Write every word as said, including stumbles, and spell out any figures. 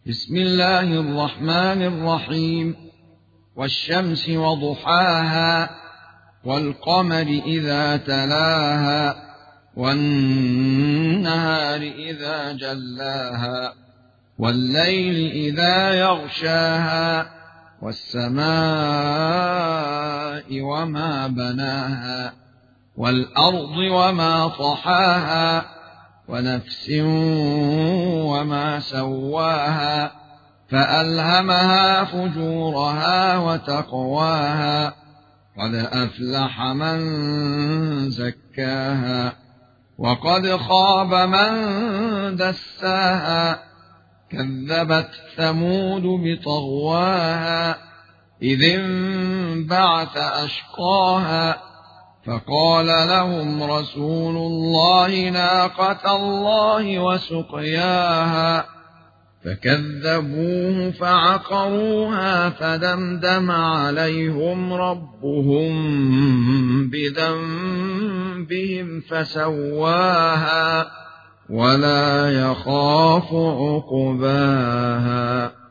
بسم الله الرحمن الرحيم. والشمس وضحاها والقمر إذا تلاها والنهار إذا جلاها والليل إذا يغشاها والسماء وما بناها والأرض وما طحاها ونفس وما سواها فألهمها فجورها وتقواها قد أفلح من زكاها وقد خاب من دساها كذبت ثمود بطغواها إذ انبعث أشقاها فقال لهم رسول الله ناقة الله وسقياها فكذبوه فعقروها فدمدم عليهم ربهم بذنبهم فسواها ولا يخاف عقباها.